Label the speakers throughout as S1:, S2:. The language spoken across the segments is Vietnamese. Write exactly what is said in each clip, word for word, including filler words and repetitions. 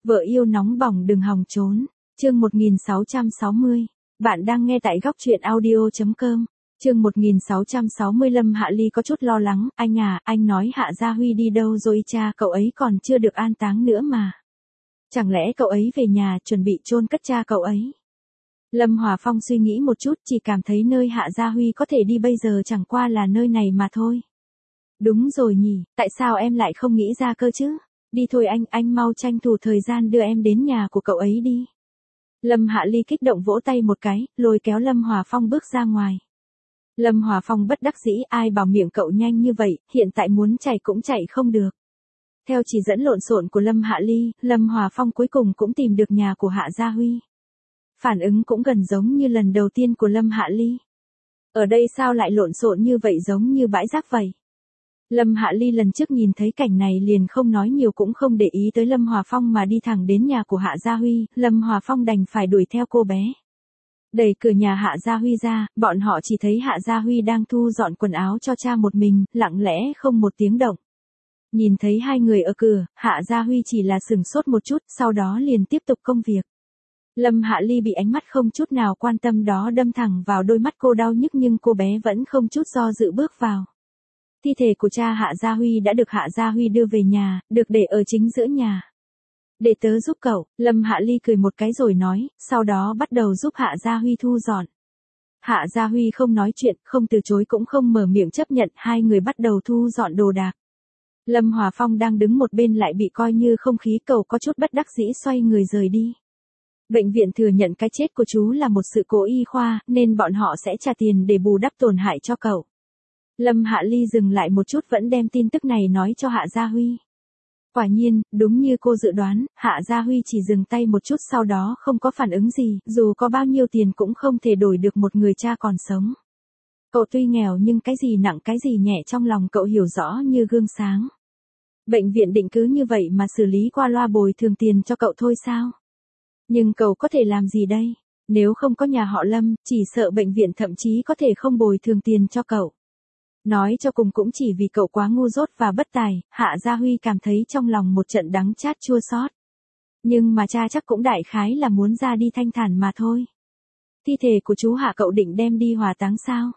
S1: Vợ yêu nóng bỏng đừng hòng trốn. Chương một nghìn sáu trăm sáu mươi. Bạn đang nghe tại góc truyện audio chấm com. Chương một nghìn sáu trăm sáu mươi. Lâm Hạ Ly có chút lo lắng, anh à, anh nói Hạ Gia Huy đi đâu rồi cha, cậu ấy còn chưa được an táng nữa mà. Chẳng lẽ cậu ấy về nhà chuẩn bị chôn cất cha cậu ấy? Lâm Hòa Phong suy nghĩ một chút, chỉ cảm thấy nơi Hạ Gia Huy có thể đi bây giờ chẳng qua là nơi này mà thôi. Đúng rồi nhỉ, tại sao em lại không nghĩ ra cơ chứ? Đi thôi anh, anh mau tranh thủ thời gian đưa em đến nhà của cậu ấy đi. Lâm Hạ Ly kích động vỗ tay một cái, lôi kéo Lâm Hòa Phong bước ra ngoài. Lâm Hòa Phong bất đắc dĩ, ai bảo miệng cậu nhanh như vậy, hiện tại muốn chạy cũng chạy không được. Theo chỉ dẫn lộn xộn của Lâm Hạ Ly, Lâm Hòa Phong cuối cùng cũng tìm được nhà của Hạ Gia Huy. Phản ứng cũng gần giống như lần đầu tiên của Lâm Hạ Ly. Ở đây sao lại lộn xộn như vậy, giống như bãi rác vậy? Lâm Hạ Ly lần trước nhìn thấy cảnh này liền không nói nhiều cũng không để ý tới Lâm Hòa Phong mà đi thẳng đến nhà của Hạ Gia Huy. Lâm Hòa Phong đành phải đuổi theo cô bé. Đẩy cửa nhà Hạ Gia Huy ra, bọn họ chỉ thấy Hạ Gia Huy đang thu dọn quần áo cho cha một mình, lặng lẽ không một tiếng động. Nhìn thấy hai người ở cửa, Hạ Gia Huy chỉ là sửng sốt một chút, sau đó liền tiếp tục công việc. Lâm Hạ Ly bị ánh mắt không chút nào quan tâm đó đâm thẳng vào đôi mắt cô, đau nhức nhưng cô bé vẫn không chút do dự bước vào. Thi thể của cha Hạ Gia Huy đã được Hạ Gia Huy đưa về nhà, được để ở chính giữa nhà. Để tớ giúp cậu, Lâm Hạ Ly cười một cái rồi nói, sau đó bắt đầu giúp Hạ Gia Huy thu dọn. Hạ Gia Huy không nói chuyện, không từ chối cũng không mở miệng chấp nhận, hai người bắt đầu thu dọn đồ đạc. Lâm Hòa Phong đang đứng một bên lại bị coi như không khí, cậu có chút bất đắc dĩ xoay người rời đi. Bệnh viện thừa nhận cái chết của chú là một sự cố y khoa, nên bọn họ sẽ trả tiền để bù đắp tổn hại cho cậu. Lâm Hạ Ly dừng lại một chút vẫn đem tin tức này nói cho Hạ Gia Huy. Quả nhiên, đúng như cô dự đoán, Hạ Gia Huy chỉ dừng tay một chút sau đó không có phản ứng gì, dù có bao nhiêu tiền cũng không thể đổi được một người cha còn sống. Cậu tuy nghèo nhưng cái gì nặng cái gì nhẹ trong lòng cậu hiểu rõ như gương sáng. Bệnh viện định cứ như vậy mà xử lý qua loa bồi thường tiền cho cậu thôi sao? Nhưng cậu có thể làm gì đây? Nếu không có nhà họ Lâm, chỉ sợ bệnh viện thậm chí có thể không bồi thường tiền cho cậu. Nói cho cùng cũng chỉ vì cậu quá ngu dốt và bất tài, Hạ Gia Huy cảm thấy trong lòng một trận đắng chát chua xót. Nhưng mà cha chắc cũng đại khái là muốn ra đi thanh thản mà thôi. Thi thể của chú Hạ cậu định đem đi hỏa táng sao?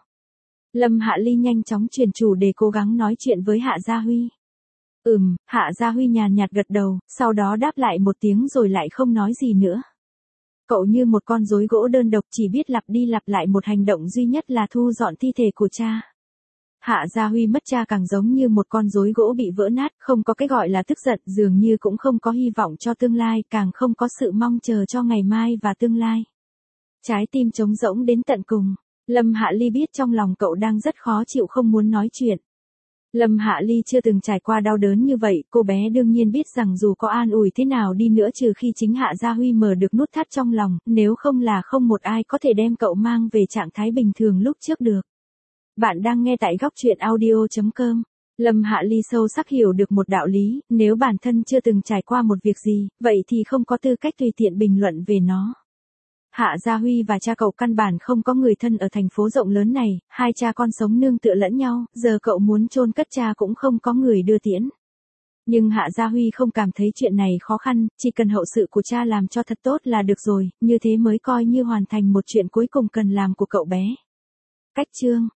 S1: Lâm Hạ Ly nhanh chóng chuyển chủ để cố gắng nói chuyện với Hạ Gia Huy. Ừm, Hạ Gia Huy nhàn nhạt gật đầu, sau đó đáp lại một tiếng rồi lại không nói gì nữa. Cậu như một con rối gỗ đơn độc chỉ biết lặp đi lặp lại một hành động duy nhất là thu dọn thi thể của cha. Hạ Gia Huy mất cha càng giống như một con rối gỗ bị vỡ nát, không có cái gọi là tức giận, dường như cũng không có hy vọng cho tương lai, càng không có sự mong chờ cho ngày mai và tương lai. Trái tim trống rỗng đến tận cùng. Lâm Hạ Ly biết trong lòng cậu đang rất khó chịu, không muốn nói chuyện. Lâm Hạ Ly chưa từng trải qua đau đớn như vậy, cô bé đương nhiên biết rằng dù có an ủi thế nào đi nữa trừ khi chính Hạ Gia Huy mở được nút thắt trong lòng, nếu không là không một ai có thể đem cậu mang về trạng thái bình thường lúc trước được. Bạn đang nghe tại góc truyện audio chấm com. Lâm Hạ Ly sâu sắc hiểu được một đạo lý, nếu bản thân chưa từng trải qua một việc gì, vậy thì không có tư cách tùy tiện bình luận về nó. Hạ Gia Huy và cha cậu căn bản không có người thân ở thành phố rộng lớn này, hai cha con sống nương tựa lẫn nhau, giờ cậu muốn chôn cất cha cũng không có người đưa tiễn. Nhưng Hạ Gia Huy không cảm thấy chuyện này khó khăn, chỉ cần hậu sự của cha làm cho thật tốt là được rồi, như thế mới coi như hoàn thành một chuyện cuối cùng cần làm của cậu bé. Cách chương